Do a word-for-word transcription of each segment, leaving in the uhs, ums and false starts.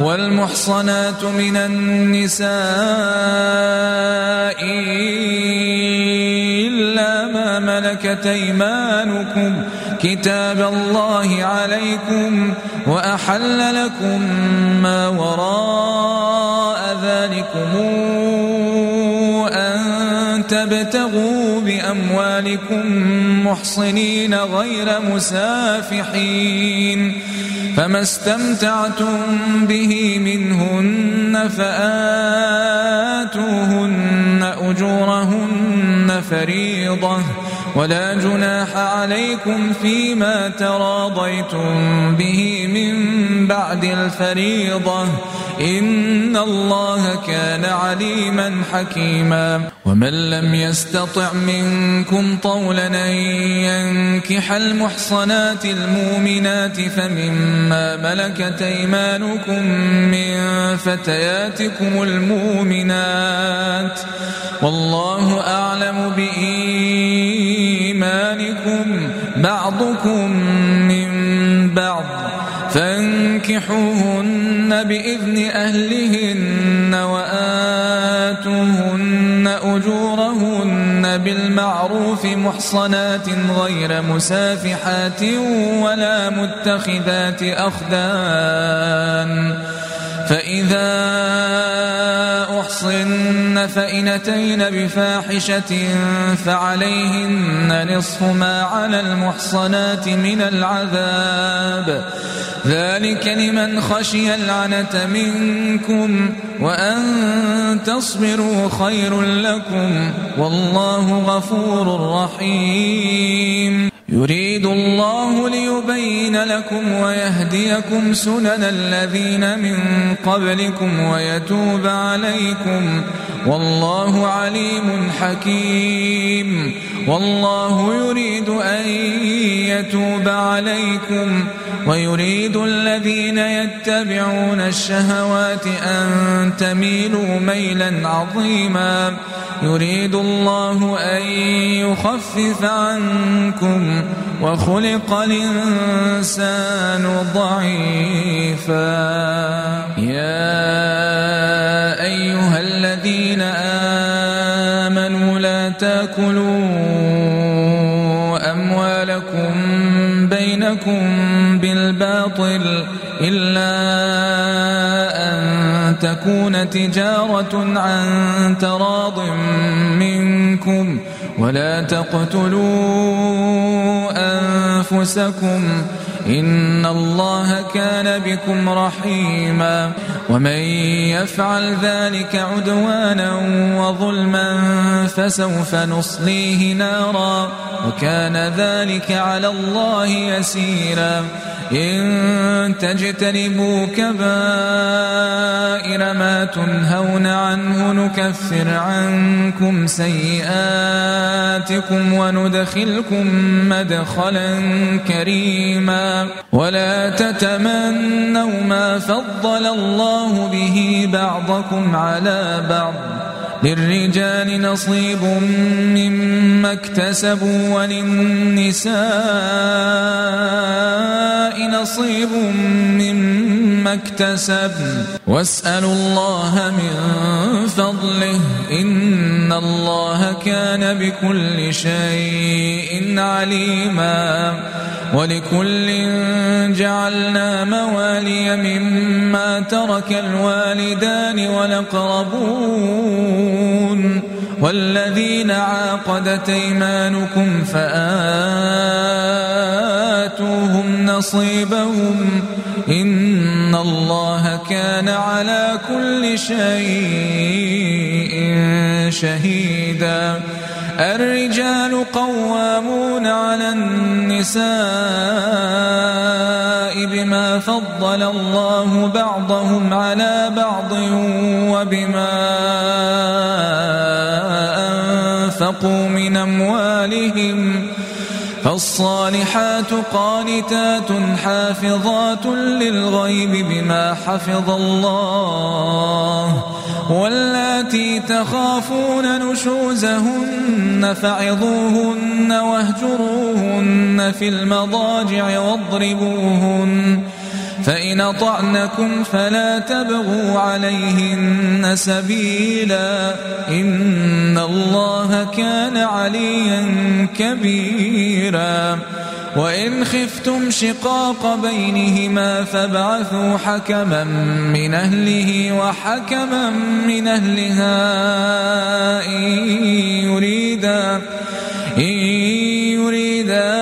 والمحصنات من النساء إلا ما ملكت أيمانكم كتاب الله عليكم وأحل لكم ما وراء ذلكم أن تبتغوا بأموالكم محصنين غير مسافحين فما استمتعتم به منهن فآتوهن أجورهن فريضة ولا جناح عليكم فيما تراضيتم به من بعد الفريضة إن الله كان عليما حكيما ومن لم يستطع منكم طولا أن ينكح المحصنات المؤمنات فمما ملكت أيمانكم من فتياتكم المؤمنات والله أعلم بإيمانكم بعضكم من بعض فانكحوهن بإذن أهلهن وآتوهن أجورهن بالمعروف محصنات غير مسافحات ولا متخذات أخدان فإذا أحصن فإن أتين بفاحشة فعليهن نصف ما على المحصنات من العذاب ذلك لمن خشي العنة منكم وأن تصبروا خير لكم والله غفور رحيم يريد الله ليبين لكم ويهديكم سنن الذين من قبلكم ويتوب عليكم والله عليم حكيم والله يريد أن يتوب عليكم ويريد الذين يتبعون الشهوات أن تميلوا ميلا عظيما يريد الله أن يخفف عنكم وخلق الإنسان ضعيفا يا أيها الذين آمنوا لا تأكلوا أموالكم بينكم بالباطل إلا أن تكون تجارة عن تراض منكم ولا تقتلوا أنفسكم إن الله كان بكم رحيما ومن يفعل ذلك عدوانا وظلما فسوف نصليه نارا وكان ذلك على الله يسيرا إن تجتنبوا كبائر ما تنهون عنه نكفر عنكم سيئاتكم وندخلكم مدخلا كريما ولا تتمنوا ما فضل الله به بعضكم على بعض للرجال نصيب مما اكتسبوا وللنساء نصيب مما اكتسبن واسألوا الله من فضله إن الله كان بكل شيء عليما ولكل جعلنا موالي مما ترك الوالدان والأقربون والذين عاقدت أيمانكم فآتوهم نصيبهم إن الله كان على كل شيء شهيدا الرجال قوامون على النساء بما فضل الله بعضهم على بعض وبما أنفقوا من أموالهم فالصالحات قانتات حافظات للغيب بما حفظ الله واللاتي تخافون نشوزهن فعظوهن واهجروهن في المضاجع واضربوهن فإن أطعنكم فلا تبغوا عليهن سبيلا إن الله كان عليا كبيرا وإن خفتم شقاق بينهما فابعثوا حكما من أهله وحكما من أهلها إن يريدا إن يريدا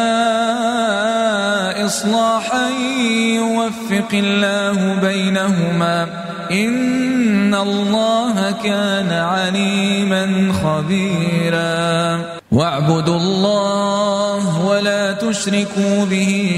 إصلاحا يوفق الله بينهما إن الله كان عليما خبيرا واعبدوا الله ولا تشركوا به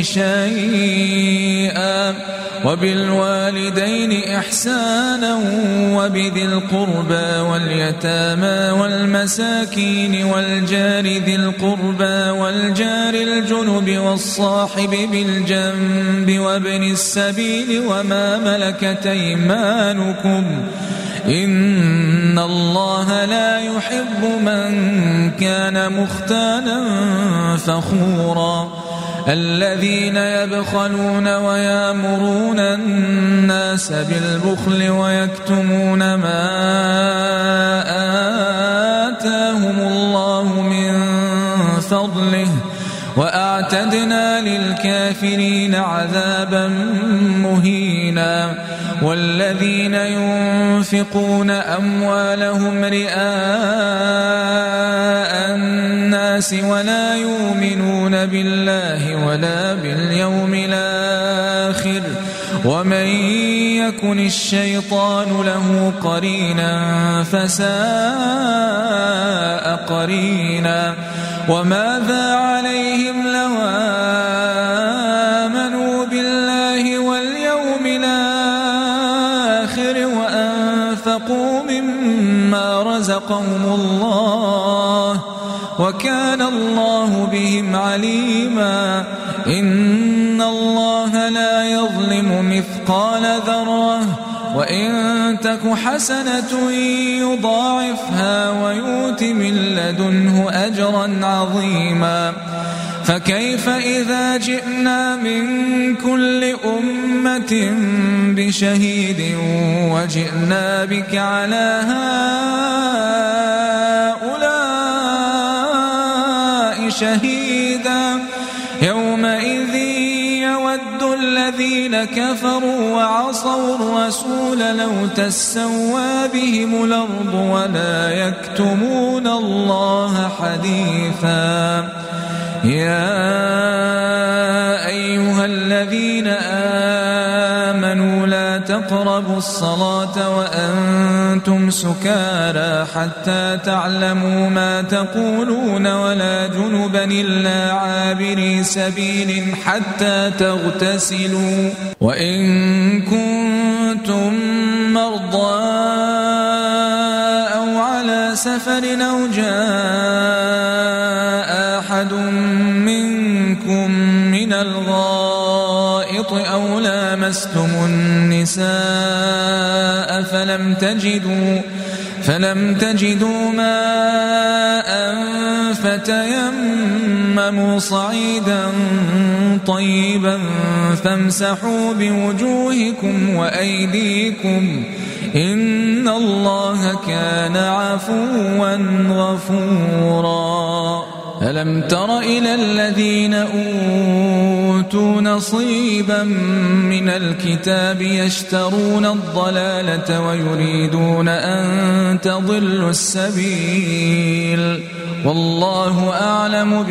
شيئا وبالوالدين إحسانا وبذي القربى واليتامى والمساكين والجار ذي القربى والجار الجنب والصاحب بالجنب وابن السبيل وما ملكت أيمانكم إن الله لا يحب من كان مختالا فخورا الذين يبخلون ويامرون الناس بالبخل ويكتمون ما آتاهم الله من فضله وأعتدنا للكافرين عذابا مهينا والذين ينفقون أموالهم رئاء الناس ولا يؤمنون بالله ولا باليوم الآخر ومن يكن الشيطان له قرينا فساء قرينا وماذا عليهم لو آمنوا بالله واليوم الآخر وأنفقوا مما رزقهم الله وكان الله بهم عليما إن الله لا يظلم مثقال ذرة وإن تك حسنة يضاعفها ويؤت من لدنه أجرا عظيما فكيف إذا جئنا من كل أمة بشهيد وجئنا بك على هؤلاء شهيدا يومئذ يود الذين كفروا وعصوا الرسول لو تسوى بهم الأرض ولا يكتمون الله حديثا يا أيها الذين آمنوا لا تقربوا الصلاة وأنتم سكارى حتى تعلموا ما تقولون ولا جنبا إلا عابري سبيل حتى تغتسلوا وإن كنتم مرضى أو على سفر أو جاء أحد منكم من الغائط أو لامستم النساء فلم تجدوا فلم تجدوا ماء فتيمموا صعيدا طيبا فامسحوا بوجوهكم وأيديكم إن الله كان عفوا غفورا ألم تر إلى الذين أوتوا نصيبا من الكتاب يشترون الضلالة ويريدون أن تضلوا السبيل والله أعلم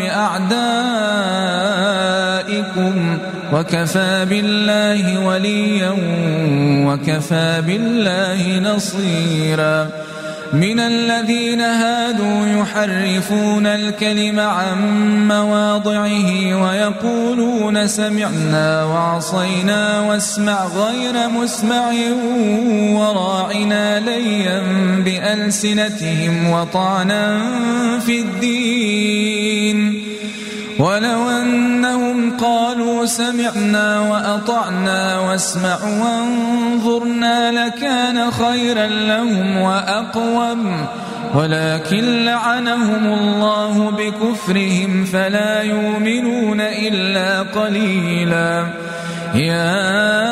بأعدائكم وكفى بالله وليا وكفى بالله نصيرا من الذين هادوا يحرفون الكلم عن مواضعه ويقولون سمعنا وعصينا واسمع غير مسمع وراعنا ليا بألسنتهم وطعنا في الدين ولو أنهم قالوا سمعنا وأطعنا واسمع وانظرنا لكان خيرا لهم وأقوم ولكن لعنهم الله بكفرهم فلا يؤمنون إلا قليلا يا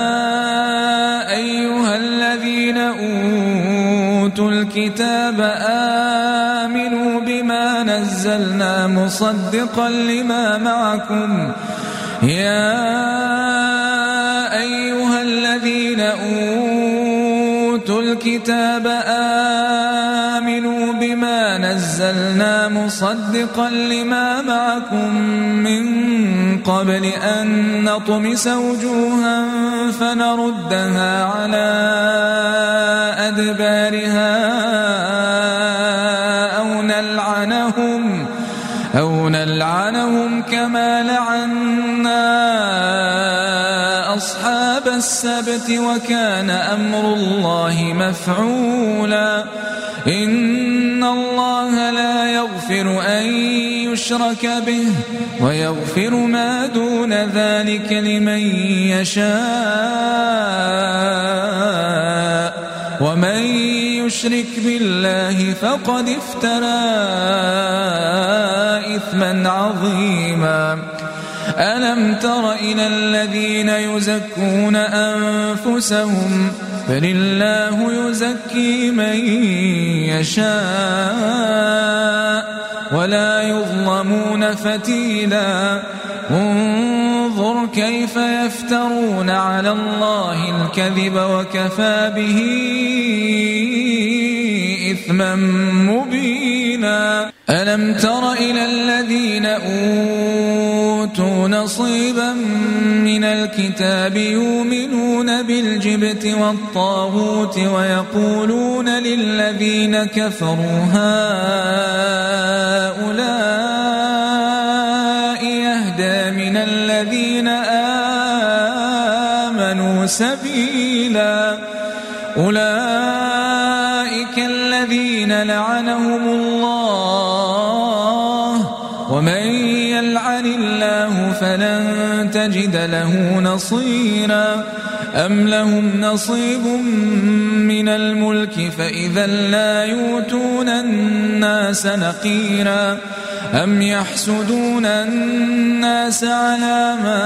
أيها الذين أوتوا الكتاب آمنوا بما نزلنا مصدقا لما معكم يا أيها الذين أوتوا الكتاب آمنوا بما نزلنا مصدقا لما معكم من قبل أن نطمس وجوها فنردها على أدبارها أو نلعنهم أو نلعنهم كما لعنا أصحاب السبت وكان أمر الله مفعولا إن الله لا يغفر أن يشرك به ويغفر ما دون ذلك لمن يشاء ومن يشرك بالله فقد افترى إثما عظيما ألم تر إلى الذين يزكون أنفسهم بل الله يزكي من يشاء ولا يظلمون فتيلا انظر كيف يفترون على الله الكذب وكفى به إثما مبينا ألم تر إلى الذين أوتوا نصيبا من الكتاب يؤمنون بالجبت والطاغوت ويقولون للذين كفروا هؤلاء يهدى من الذين آمنوا سبيلا أولئك الذين لعنهم الله ومن يلعن الله فلن تجد له نصيرا أم لهم نصيب من الملك فإذا لا يؤتون الناس نقيرا أم يحسدون الناس على ما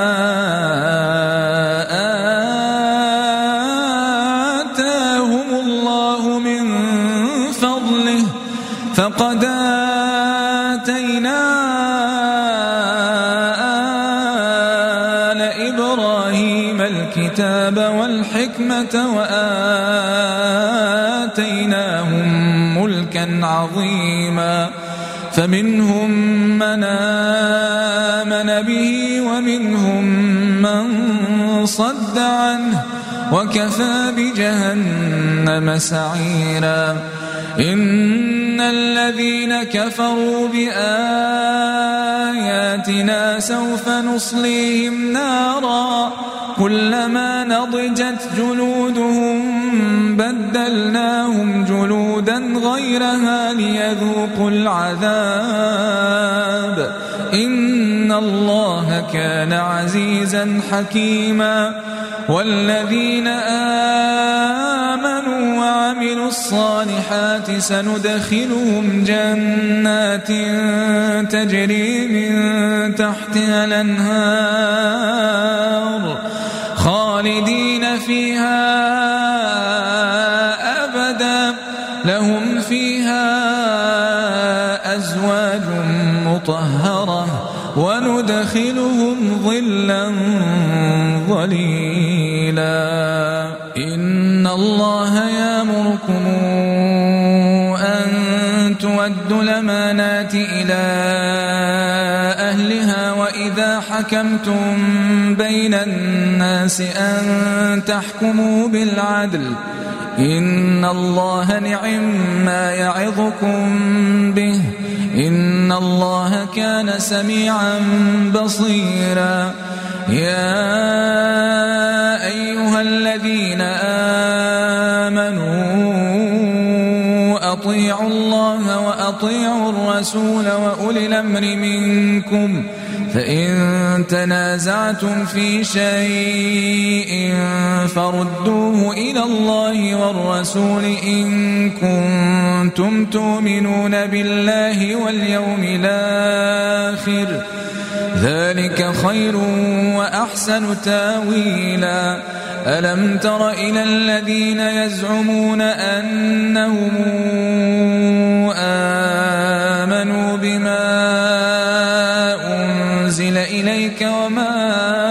آتاهم الله من فضله فقد آتينا آل إبراهيم الكتاب والحكمة وآتيناهم ملكا عظيما فمنهم من آمن به ومنهم من صد عنه وكفى بجهنم سعيرا إن الذين كفروا بآياتنا سوف نصليهم نارا كلما نضجت جلودهم بدلناهم جلودا غيرها ليذوقوا العذاب إن الله كان عزيزا حكيما والذين آمنوا وعملوا الصالحات سندخلهم جنات تجري من تحتها الأنهار خالدين فيها أبدا لهم فيها أزواج مطهرة وندخلهم ظلا ظليلا إن الله يأمركم أن تودوا الأمانات إلى أهلها وإذا حكمتم بين الناس أن تحكموا بالعدل إن الله نعم ما يعظكم به إن الله كان سميعا بصيرا يا أيها الذين آمنوا أطيعوا الله وأطيعوا الرسول وأولي الأمر منكم فإن تنازعتم في شيء فردوه إلى الله والرسول إن كنتم تؤمنون بالله واليوم الآخر ذلك خير وأحسن تاويلا ألم تر إلى الذين يزعمون أنهم آمنوا بما أنزل إليك وما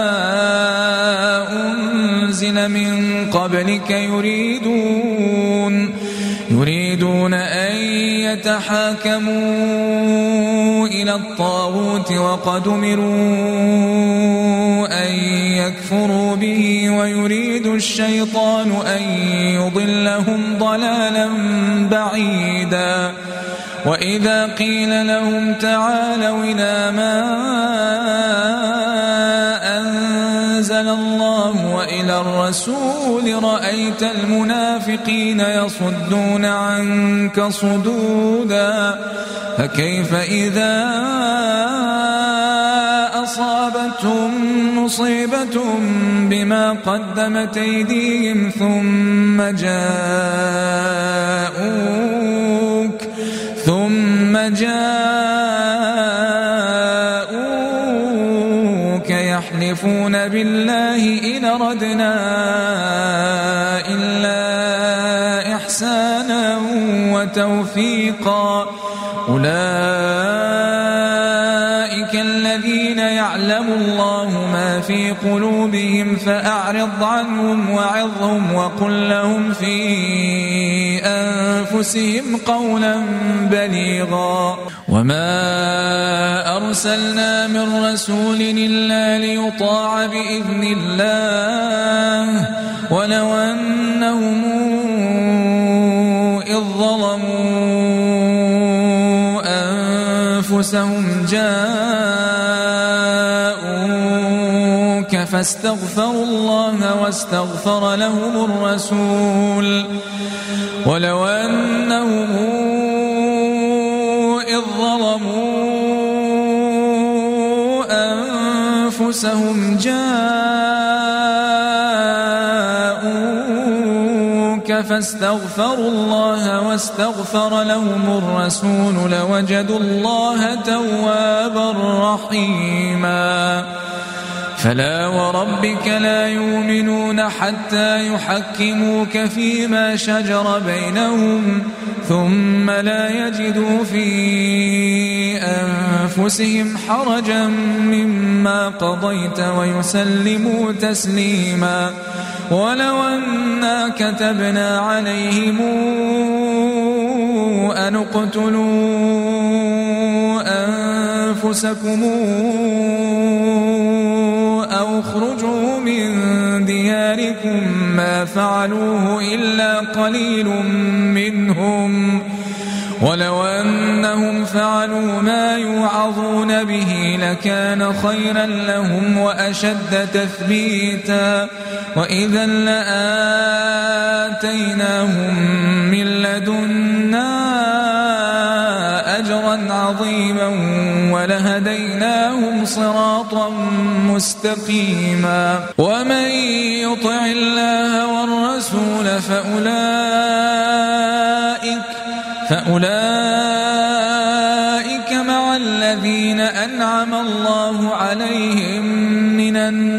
أنزل من قبلك يريدون يريدون أن يتحاكموا إلى الطاغوت وقد أمروا أن يكفروا به ويريد الشيطان أن يضلهم ضلالا بعيدا وإذا قيل لهم تعالوا إلى ما أنزل الله وإلى الرسول رأيت المنافقين يصدون عنك صدودا فكيف إذا أصابتهم مصيبة بما قدمت أيديهم ثم جاءوك ثم جاءوك يحلفون بالله إن أردنا إلا إحسانا وتوفيقا أولئك الذين يعلم الله ما في قلوبهم فأعرض عنهم وعظهم وقل لهم في أنفسهم قولا بليغا وما أرسلنا من رسول إلا ليطاع بإذن الله ولو أنهم إذ ظلموا أنفسهم جاءوك فاستغفروا الله واستغفر لهم الرسول ولو أنهم إذ ظلموا أنفسهم جاءوك فاستغفروا الله واستغفر لهم الرسول لوجدوا الله توابا رحيما فلا وربك لا يؤمنون حتى يحكموك فيما شجر بينهم ثم لا يجدوا في أنفسهم حرجا مما قضيت ويسلموا تسليما ولو أنا كتبنا عليهم أن اقتلوا أنفسكم أو اخرجوا من دياركم ما فعلوه إلا قليل منهم ولو أنهم فعلوا ما يوعظون به لكان خيرا لهم وأشد تثبيتا وإذا لآتيناهم من لدنا أجرا عظيما ولهديناهم صراطا مستقيما ومن يطع الله والرسول فأولئك فأولئك مع الذين أنعم الله عليهم من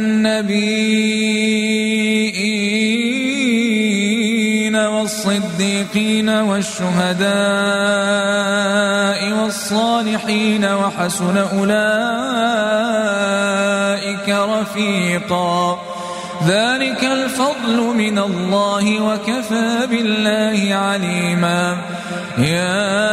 النبيين والصديقين والشهداء والصالحين وحسن أولئك رفيقا ذلك الفضل من الله وكفى بالله عليما يا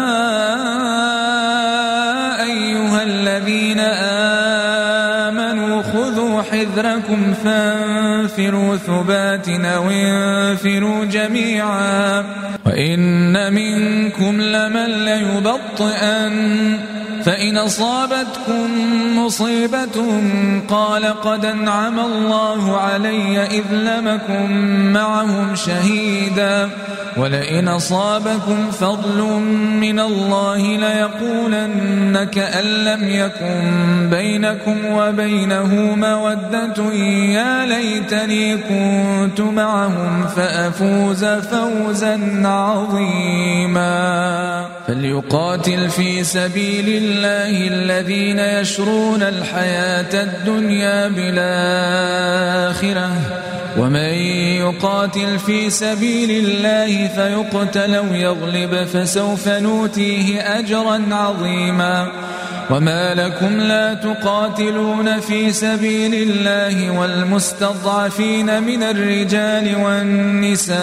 أيها الذين آمنوا خذوا حذركم فانفروا ثبات أو انفروا جميعا وإن منكم لمن ليبطئن فإن أصابتكم مصيبة قال قد أنعم الله علي إذ لمكم معهم شهيدا ولئن أصابكم فضل من الله ليقولن كأن لم يكن بينكم وبينه مودة يا ليتني كنت معهم فأفوز فوزا عظيما فليقاتل في سبيل الله الله الذين يشرون الحياة الدنيا بالآخرة ومن يقاتل في سبيل الله فيقتل أو يغلب فسوف نؤتيه أجرا عظيما وما لكم لا تقاتلون في سبيل الله والمستضعفين من الرجال والنساء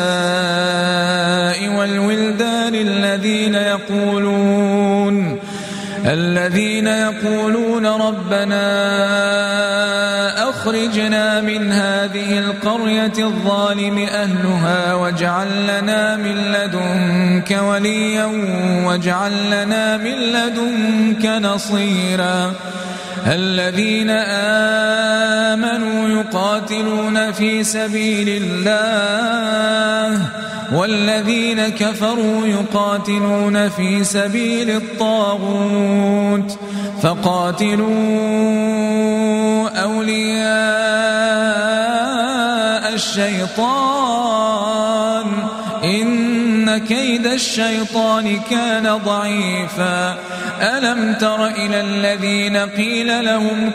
والولدان الذين يقولون الذين يقولون ربنا أخرجنا من هذه القرية الظالم أهلها واجعل لنا من لدنك وليا واجعل لنا من لدنك نصيرا الذين آمنوا يقاتلون في سبيل الله والذين كفروا يقاتلون في سبيل الطاغوت فقاتلوا أولياء الشيطان إن كيد الشيطان كان ضعيفا ألم تر إلى الذين قيل لهم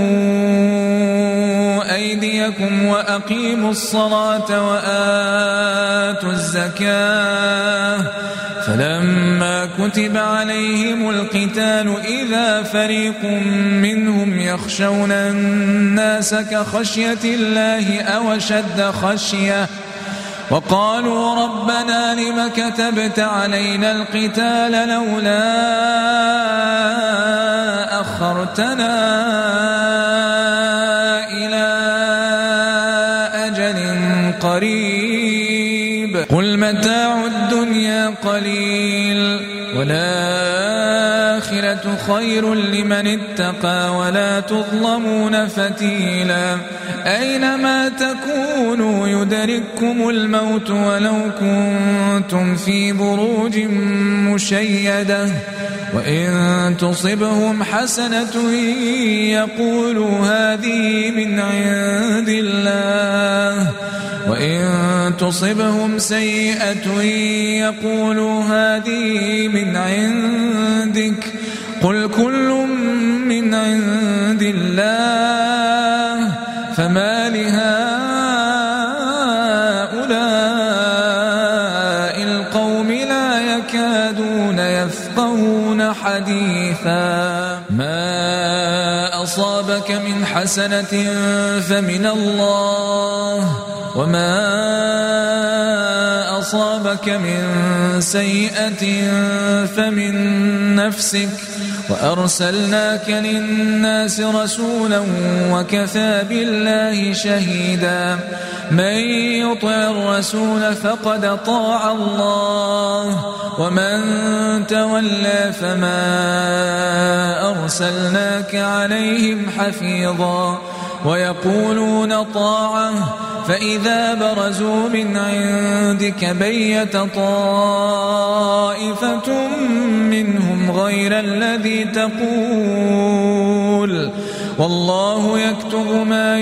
كفوا أيديكم وأقيموا الصلاة وآتوا الزكاة فلما كتب عليهم القتال إذا فريق منهم يخشون الناس كخشية الله أو أشد خشية وقالوا ربنا لم كتبت علينا القتال لولا أخرتنا إلى أجل قريب قل متاع الدنيا قليل والآخرة خير لمن اتقى ولا تظلمون فتيلا أينما تكونوا يدرككم الموت ولو كنتم في بروج مشيدة وإن تصبهم حسنة يقولوا هذه من عند الله وإن تصبهم سيئة يقولوا هذه من عندك قل كل من عند الله فما لهؤلاء القوم لا يكادون يفقهون حديثا ما أصابك من حسنة فمن الله وما أصابك من سيئة فمن نفسك وأرسلناك للناس رسولا وكفى بالله شهيدا من يطع الرسول فقد أطاع الله ومن تولى فما أرسلناك عليهم حفيظا ويقولون طاعة فإذا برزوا من عندك بيت طائفة منهم غير الذي تقول والله يكتب ما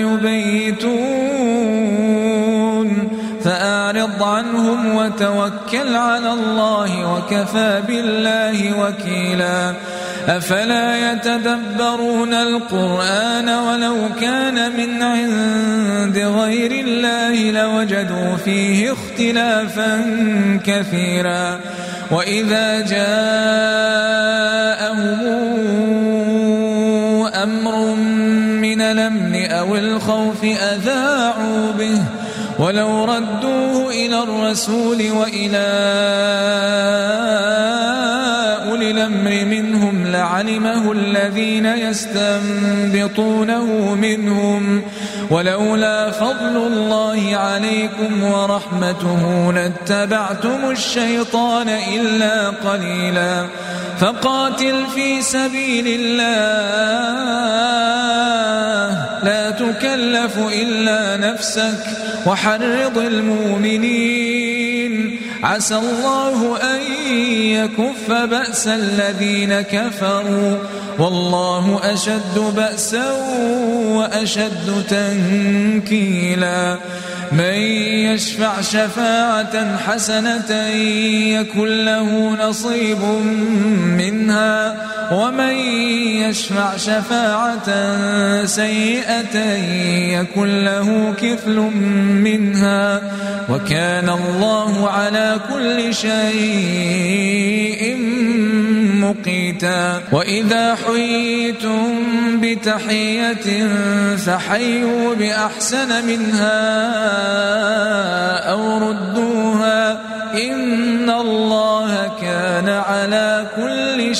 يبيتون فأعرض عنهم وتوكل على الله وكفى بالله وكيلا أفلا يتدبرون القرآن ولو كان من عند غير الله لوجدوا فيه اختلافا كثيرا وإذا جاءهم أمر من الأمن أو الخوف أذاعوا به ولو ردوه إلى الرسول وإلى أولي الأمر منهم لعلمه الذين يستنبطونه منهم ولولا فضل الله عليكم ورحمته لاتبعتم الشيطان إلا قليلا فقاتل في سبيل الله لا تكلف إلا نفسك وحرض المؤمنين عسى الله أن يكف بأس الذين كفروا والله أشد بأسا وأشد تنكيلا من يشفع شفاعة حسنة يكن له نصيب منها ومن يشفع شفاعة سيئة يكن له كفل منها وكان الله على كل شيء مقيتا. وإذا حييتم بتحية فحيوا بأحسن منها أو ردوها إن الله كان على كل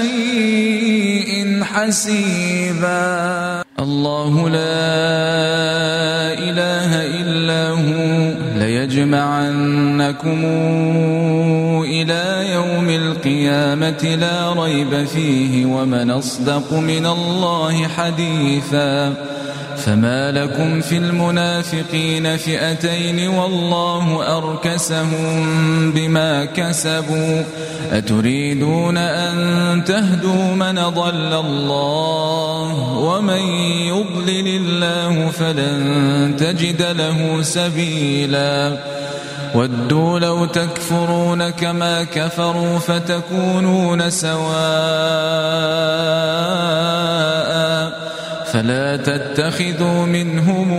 شيء حسيبا. الله لا إله إلا هو ليجمعنكم إلى يوم القيامة لا ريب فيه ومن أصدق من الله حديثا. فما لكم في المنافقين فئتين والله أركسهم بما كسبوا أتريدون أن تهدوا من ضل الله ومن يضلل الله فلن تجد له سبيلا. ودوا لو تكفرون كما كفروا فتكونون سواء فلا تتخذوا منهم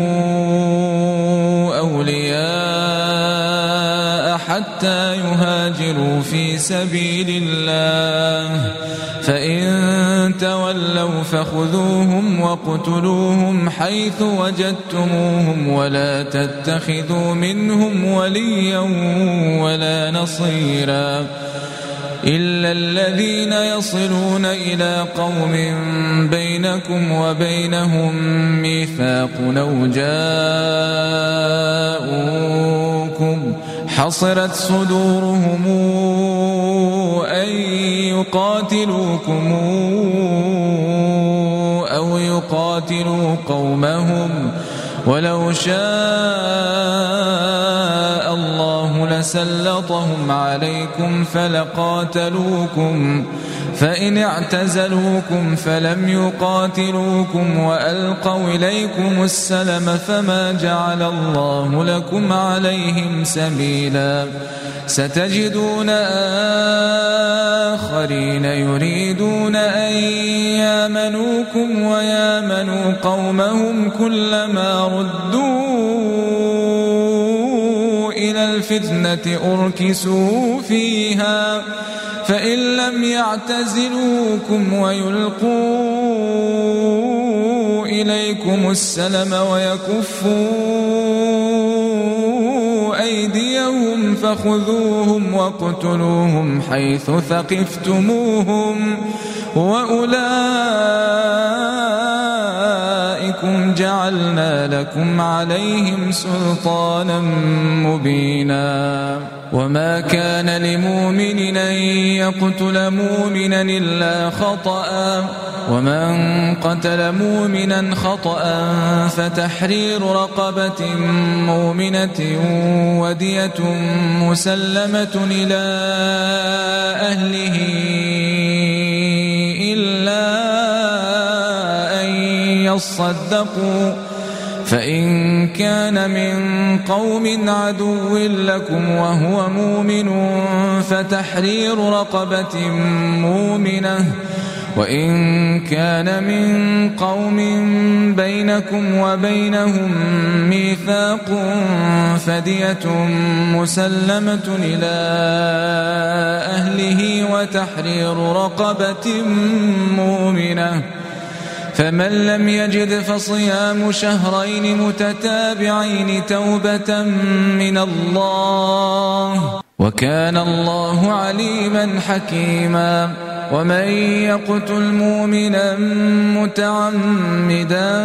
أولياء حتى يهاجروا في سبيل الله فإن تولوا فخذوهم واقتلوهم حيث وجدتموهم ولا تتخذوا منهم وليا ولا نصيرا إلا الذين يصلون إلى قوم بينكم وبينهم ميثاق أو جاءوكم حصرت صدورهم أن يقاتلوكم أو يقاتلوا قومهم ولو شاء الله لسلطهم عليكم فلقاتلوكم فإن اعتزلوكم فلم يقاتلوكم وألقوا إليكم السلم فما جعل الله لكم عليهم سبيلا. ستجدون آخرين يريدون أن يامنوكم ويامنوا قومهم كلما ردوا إلى الفتنة أركسوا فيها فإن لم يعتزلوكم ويلقوا إليكم السلم ويكفوا أيديهم فخذوهم واقتلوهم حيث ثقفتموهم وأولئكم جعلنا لكم عليهم سلطانا مبينا. وما كان لمؤمن أن يقتل مؤمنا إلا خطأ ومن قتل مؤمنا خطأ فتحرير رقبة مؤمنة ودية مسلمة إلى أهله إلا أن يصدقوا فإن كان من قوم عدو لكم وهو مؤمن فتحرير رقبة مؤمنة وإن كان من قوم بينكم وبينهم ميثاق فدية مسلمة إلى أهله وتحرير رقبة مؤمنة فمن لم يجد فصيام شهرين متتابعين توبة من الله وكان الله عليما حكيما. ومن يقتل مؤمنا متعمدا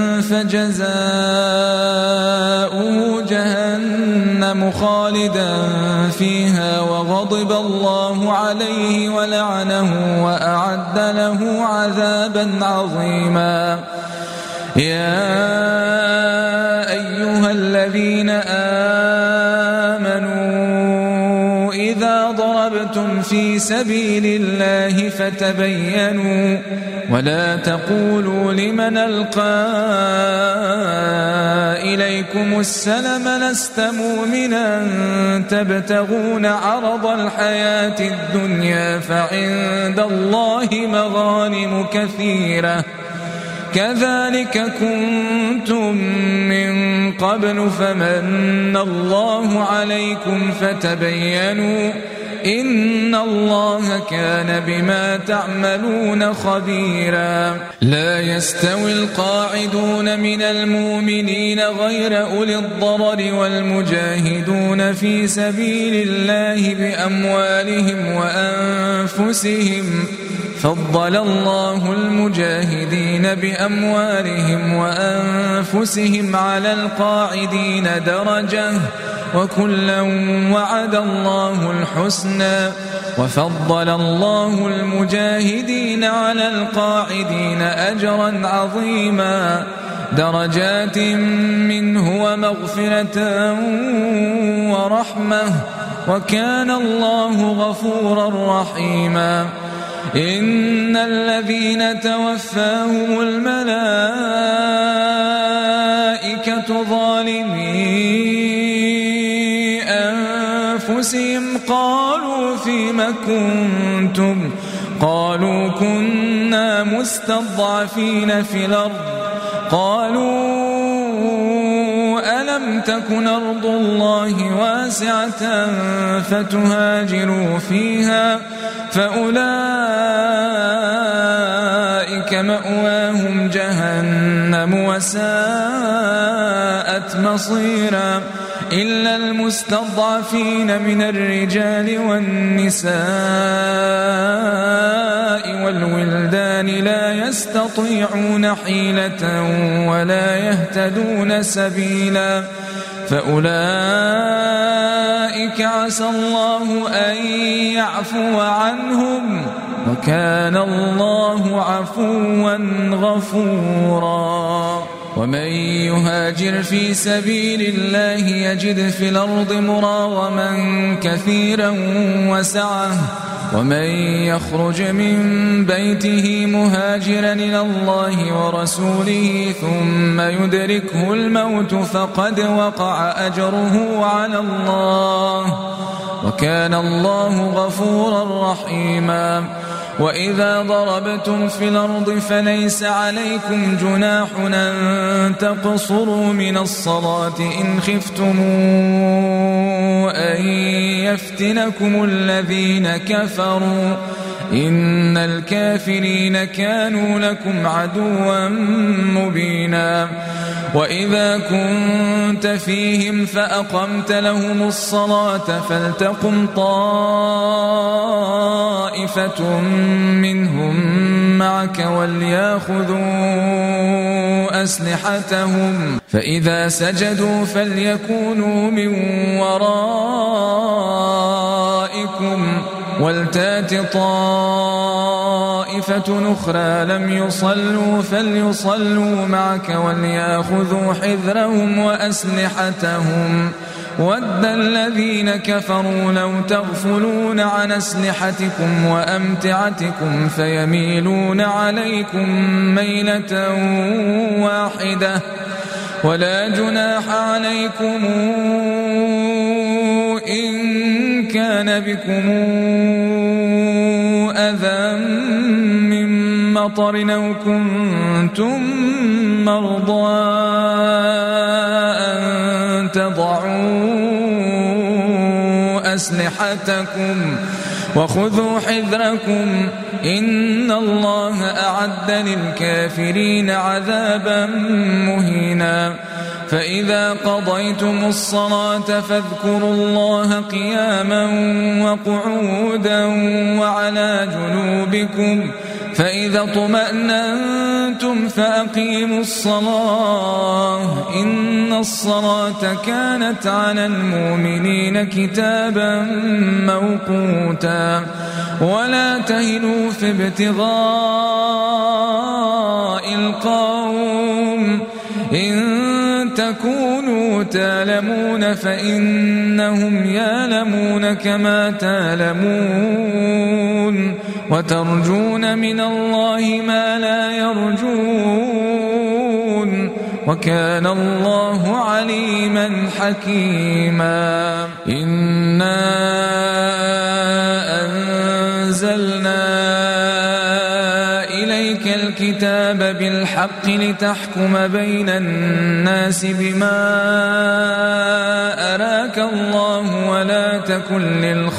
فجزاؤه جهنم خالدا فيها وغضب الله عليه ولعنه وأعد له عذابا عظيما. يا أيها الذين آمنوا إذا ضربتم ضربتم في سبيل الله فتبينوا ولا تقولوا لمن ألقى إليكم السلم لست مؤمنا تبتغون عرض الحياة الدنيا فعند الله مغانم كثيرة كذلك كنتم من قبل فمن الله عليكم فتبينوا إن الله كان بما تعملون خبيرا. لا يستوي القاعدون من المؤمنين غير أولي الضرر والمجاهدون في سبيل الله بأموالهم وأنفسهم فضل الله المجاهدين بأموالهم وأنفسهم على القاعدين درجة وكلا وعد الله الحسنى وفضل الله المجاهدين على القاعدين أجرا عظيما درجات منه ومغفرة ورحمة وكان الله غفورا رحيما. إن الذين توفاهم الملائكة ظالمي أنفسهم قالوا فيم كنتم قالوا كنا مستضعفين في الأرض قالوا ألم تكن أرض الله واسعة فتهاجروا فيها فأولئك مأواهم جهنم وساءت مصيرا إلا المستضعفين من الرجال والنساء والولدان لا يستطيعون حيلة ولا يهتدون سبيلا فأولئك عسى الله أن يعفو عنهم وكان الله عفوا غفورا. ومن يهاجر في سبيل الله يجد في الأرض مراغما كثيرا وسعة ومن يخرج من بيته مهاجرا إلى الله ورسوله ثم يدركه الموت فقد وقع أجره على الله وكان الله غفورا رحيما. وإذا ضربتم في الأرض فليس عليكم جناح أن تقصروا من الصلاة إن خفتم أن يفتنكم الذين كفروا إن الكافرين كانوا لكم عدوا مبينا. وإذا كنت فيهم فأقمت لهم الصلاة فلتقم طائفة منهم معك وليأخذوا أسلحتهم فإذا سجدوا فليكونوا من ورائكم ولتات طائفة أخرى لم يصلوا فليصلوا معك وليأخذوا حذرهم وأسلحتهم ود الذين كفروا لو تغفلون عن أسلحتكم وأمتعتكم فيميلون عليكم ميلة واحدة ولا جناح عليكم إن كان بكم أذى من مطر أو كنتم مرضى أن تضعوا أسلحتكم وخذوا حذركم إن الله أعد للكافرين عذابا مهينا. فإذا قضيتم الصلاة فاذكروا الله قياما وقعودا وعلى جنوبكم فإذا اطمأننتم فأقيموا الصلاة إن الصلاة كانت على المؤمنين كتابا موقوتا. ولا تهنوا في ابتغاء القوم إن تكونوا تعلمون فإنهم يعلمون كما تعلمون وترجون من الله ما لا يرجون وكان الله عليما حكيما. إنا أنزلنا إليك الكتاب بالحق لتحكم بين الناس بما أراك الله ولا تكن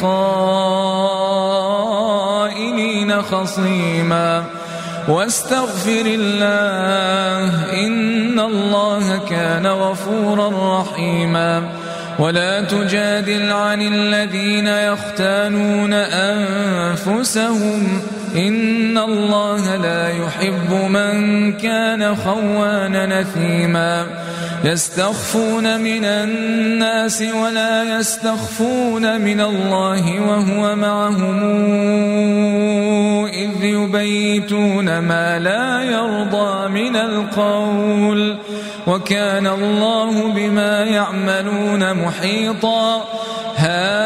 للخائنين خصيما واستغفر الله إن الله كان غفورا رحيما. ولا تجادل عن الذين يختانون أنفسهم إن الله لا يحب من كان خوانا نثيما. يستخفون من الناس ولا يستخفون من الله وهو معهم إذ يبيتون ما لا يرضى من القول وكان الله بما يعملون محيطا. ها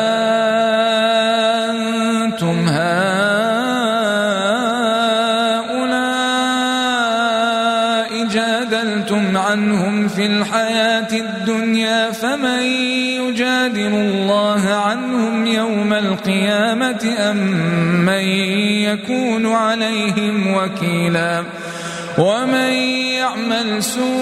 أنتم هؤلاء جادلتم عنهم في الحياة الدنيا فمن يجادل الله عنهم يوم القيامة أم من يكون عليهم وكيلا. ومن يعمل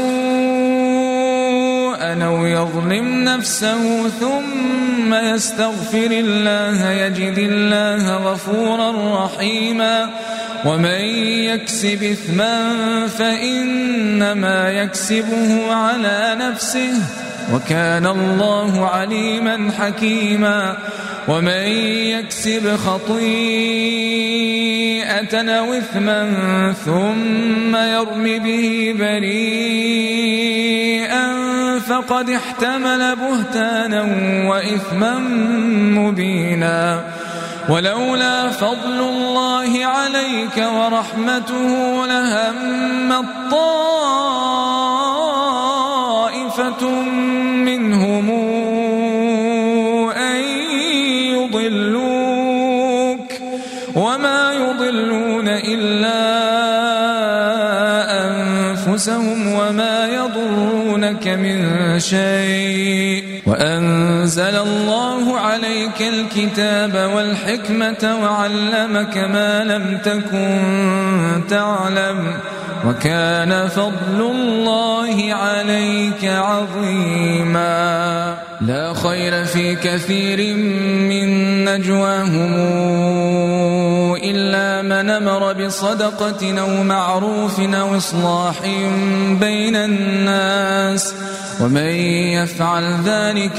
سوءا أو يظلم نفسه ثم يستغفر الله يجد الله غفورا رحيما. ومن يكسب إثما فإنما يكسبه على نفسه وكان الله عليما حكيما. ومن يكسب خطيئة أو إثما ثم يرم به بريئا فقد احتمل بهتانا وإثما مبينا. ولولا فضل الله عليك ورحمته لهم طائفة منهم أن يضلوك وما يضلون إلا أنفسهم وما يضرونك من شيء. وأنزل الله عليك الكتاب والحكمة وعلمك ما لم تكن تعلم وكان فضل الله عليك عظيما. لا خير في كثير من نجواهم إلا من أمر بصدقة أو معروف أو إصلاح بين الناس ومن يفعل ذلك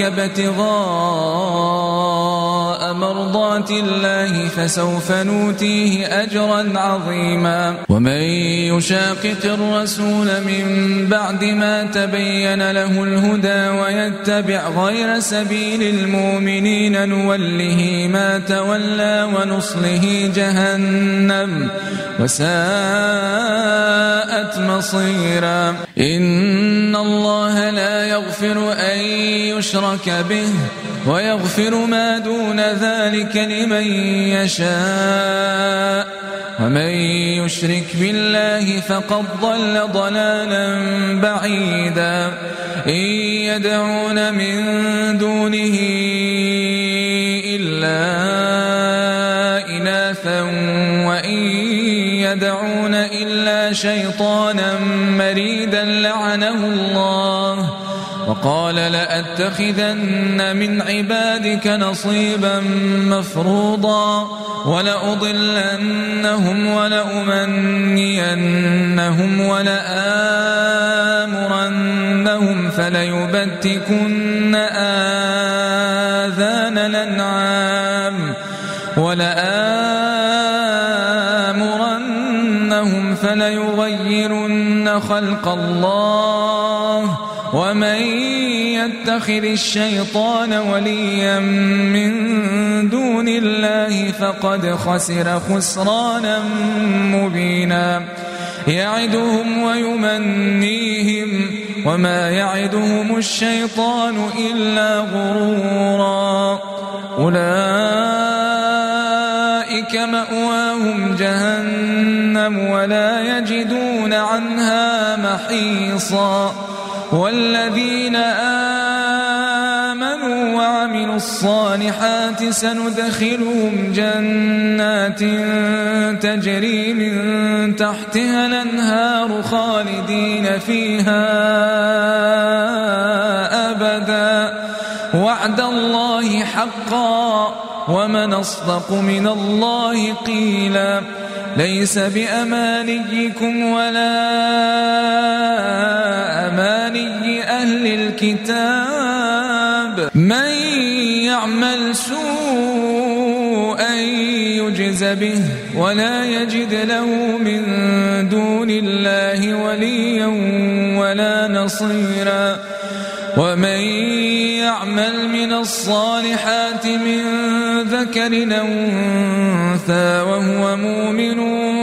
ابتغاء مرضات الله فسوف نؤتيه أجرا عظيما. ومن يشاقق الرسول من بعد ما تبين له الهدى ويتبع غير سبيل المؤمنين نوله ما تولى ونصله جهنم وساءت مصيرا. إن الله لا يغفر أن يشرك به ويغفر ما دون ذلك لمن يشاء ومن يشرك بالله فقد ضل ضلالا بعيدا. إن يدعون من دونه إلا إناثا وإن يدعون إلا شيطانا مريدا لعنه الله وقال لأتخذن من عبادك نصيبا مفروضا ولأضلنهم ولأمنينهم ولآمرنهم فليبتكن آذان الأنعام ولآمرنهم فليغيرن خلق الله ومن يتخذ الشيطان وليا من دون الله فقد خسر خسرانا مبينا. يعدهم ويمنيهم وما يعدهم الشيطان إلا غرورا أولئك مأواهم جهنم ولا يجدون عنها محيصا والذين آمنوا وعملوا الصالحات سندخلهم جنات تجري من تحتها الأنهار خالدين فيها أبدا وعد الله حقا ومن أصدق من الله قيلا ليس بأمانيكم ولا أماني أهل الكتاب من يعمل سوءا يجز به ولا يجد له من دون الله وليا ولا نصيرا ومن يعمل من الصالحات من ذكر أو أنثى وهو مؤمن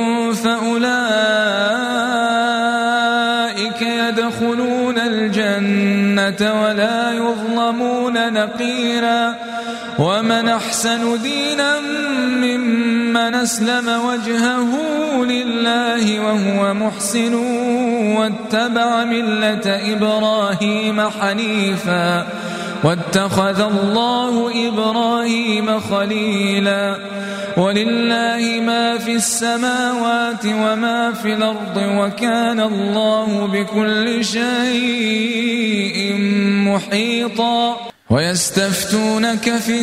فأولئك يدخلون الجنة ولا يظلمون نقيرا ومن أحسن دينا ممن أسلم وجهه لله وهو محسن واتبع ملة إبراهيم حنيفا واتخذ الله إبراهيم خليلا ولله ما في السماوات وما في الأرض وكان الله بكل شيء محيطا ويستفتونك في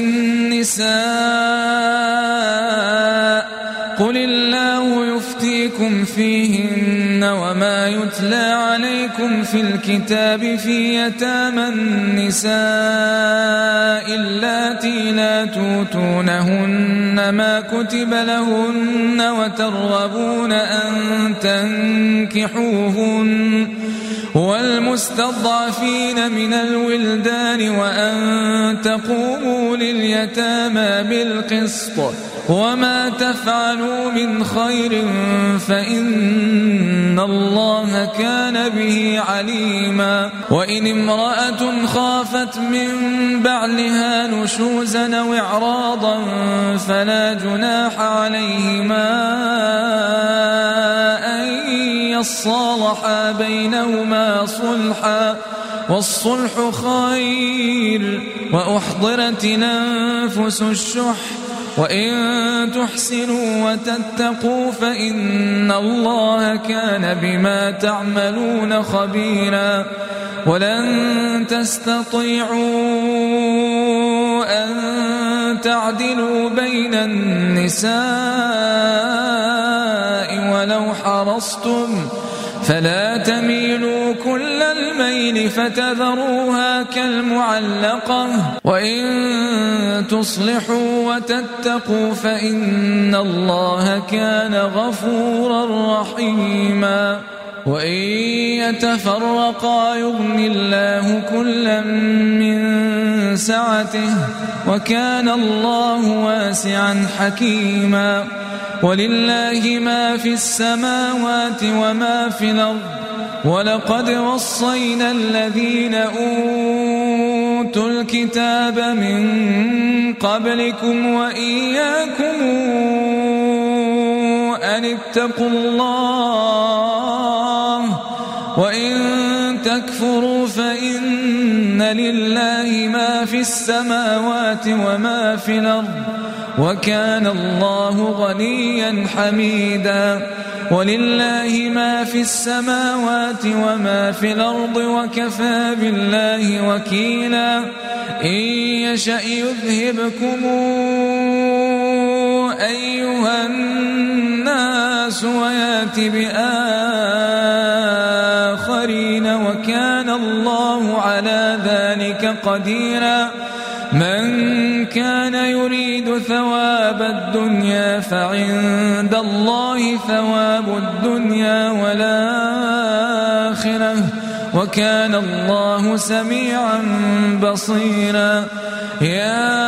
النساء قل الله يفتيكم فيهن وما يتلى عليكم في الكتاب في يتامى النساء اللاتي لا توتونهن ما كتب لهن وترغبون أن تنكحوهن والمستضعفين من الولدان وأن تقوموا لليتامى بالقسط وما تفعلوا من خير فإن الله كان به عليما وإن امرأة خافت من بعلها نشوزا أو إعراضا فلا جناح عليهما أن يصالحا بينهما صلحا والصلح خير وأحضرت الأنفس الشح وإن تحسنوا وتتقوا فإن الله كان بما تعملون خبيرا ولن تستطيعوا أن تعدلوا بين النساء ولو حرصتم فلا تميلوا كل الميل فتذروها كالمعلقة وإن تصلحوا وتتقوا فإن الله كان غفورا رحيما وإن يتفرقا يغن الله كلا من سعته وكان الله واسعا حكيما ولله ما في السماوات وما في الأرض ولقد وصينا الذين أوتوا الكتاب من قبلكم وإياكم أن اتقوا الله وإن تكفروا فإن لله ما في السماوات وما في الأرض وكان الله غنيا حميدا ولله ما في السماوات وما في الأرض وكفى بالله وكيلا إن يشأ يذهبكم أيها الناس ويأت بآخرين وكان الله على ذلك قديرا من كان يريد ثواب الدنيا فعند الله ثواب الدنيا والآخرة وكان الله سميعا بصيرا يا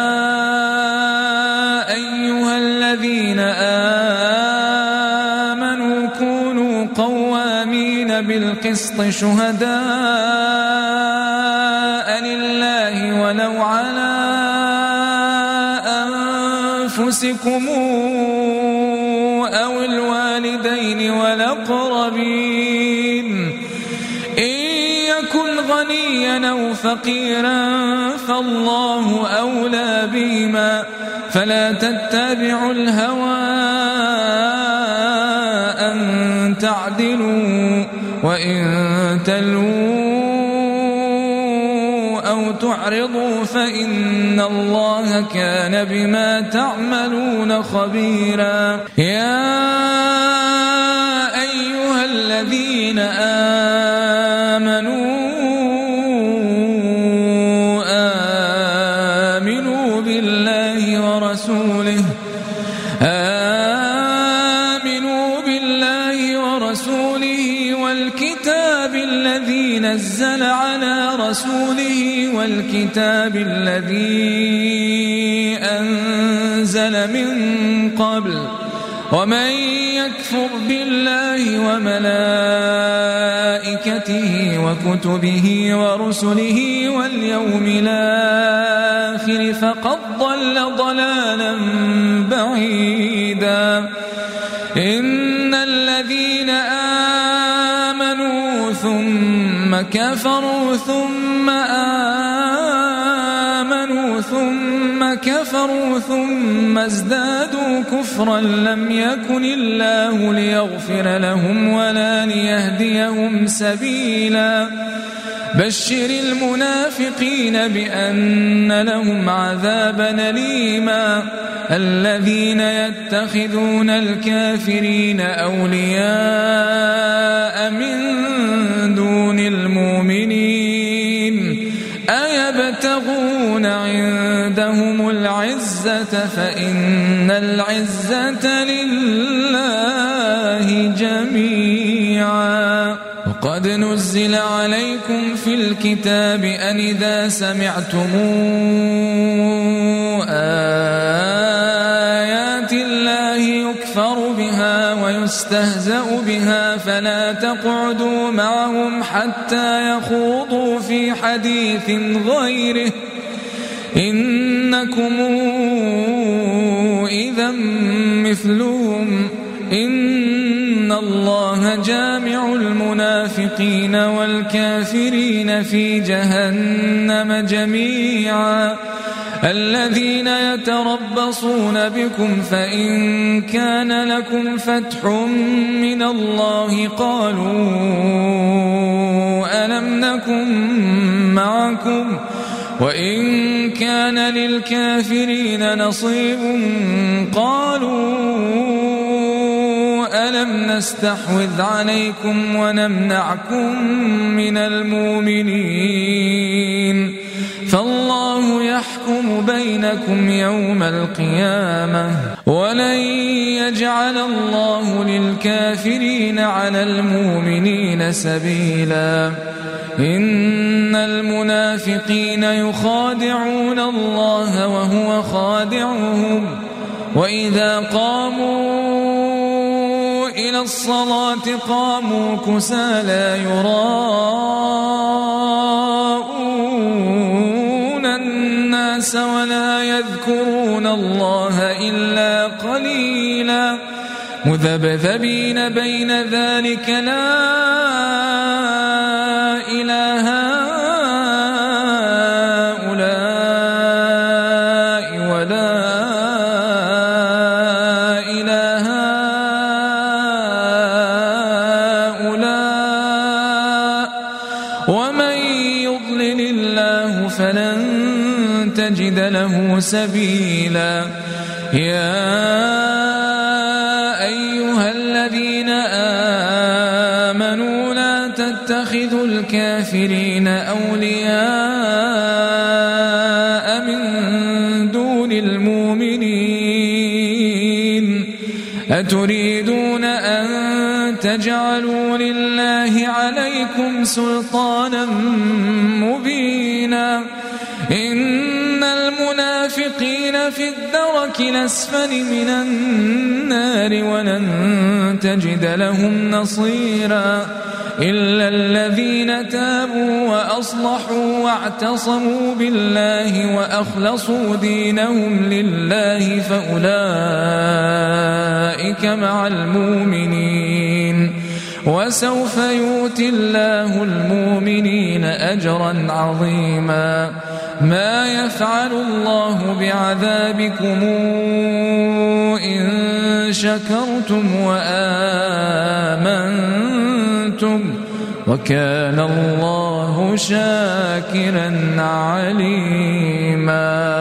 أيها الذين آمنوا كونوا قوامين بالقسط شهداء لله ولو على أنفسكم أو الوالدين والأقربين إن يكن غنيا أو فقيرا فالله أولى بهما فلا تتبعوا الهوى أن تعدلوا وإن تلووا أو تعرضوا فإن الله كان بما تعملون خبيرا. يا أيها الذين آمنوا آمنوا بالله ورسوله آمنوا بالله ورسوله والكتاب الذي نزل على رسوله والكتاب الذي أنزل من قبل ومن يكفر بالله وملائكته وكتبه ورسله واليوم الآخر فقد ضل ضلالا بعيدا. إن الذين آمنوا ثم كفروا ثم آمنوا ثم كفروا ثم ازدادوا كفرا لم يكن الله ليغفر لهم ولا ليهديهم سبيلا. بشر المنافقين بأن لهم عذابا أليما. الذين يتخذون الكافرين أولياء من دون المؤمنين أيبتغون عندهم العزة فإن العزة لله جميعا. وقد نزل عليكم في الكتاب أن إذا سمعتم آيات الله يكفر بها ويستهزأ بها فلا تقعدوا معهم حتى يخوضوا في حديث غيره إنكم إذا مثلهم إن الله جامع المنافقين والكافرين في جهنم جميعا. الذين يتربصون بكم فإن كان لكم فتح من الله قالوا ألم نكن معكم وإن كان للكافرين نصيب قالوا ألم نستحوذ عليكم ونمنعكم من المؤمنين فالله يحكم بينكم يوم القيامة ولن يجعل الله للكافرين على المؤمنين سبيلا. إن المنافقين يخادعون الله وهو خادعهم وإذا قاموا إلى الصلاة قاموا كسالى يراءون الناس ولا يذكرون الله إلا قليلا مذبذبين بين ذلك لا إله هؤلاء ولا إله هؤلاء ومن يضلل الله فلن تجد له سبيلا. يا أيها الذين آمنوا لا تتخذوا الكافرين أولياء من دون المؤمنين أتريدون أن تجعلوا لله عليكم سلطانا مبينا. إن المنافقين في الدرك الأسفل من النار ولن تجد لهم نصيرا. إلا الذين تابوا وأصلحوا واعتصموا بالله وأخلصوا دينهم لله فأولئك مع المؤمنين وسوف يؤتي الله المؤمنين أجرا عظيما. ما يفعل الله بعذابكم إن شكرتم وآمنتم وكان الله شاكرا عليما.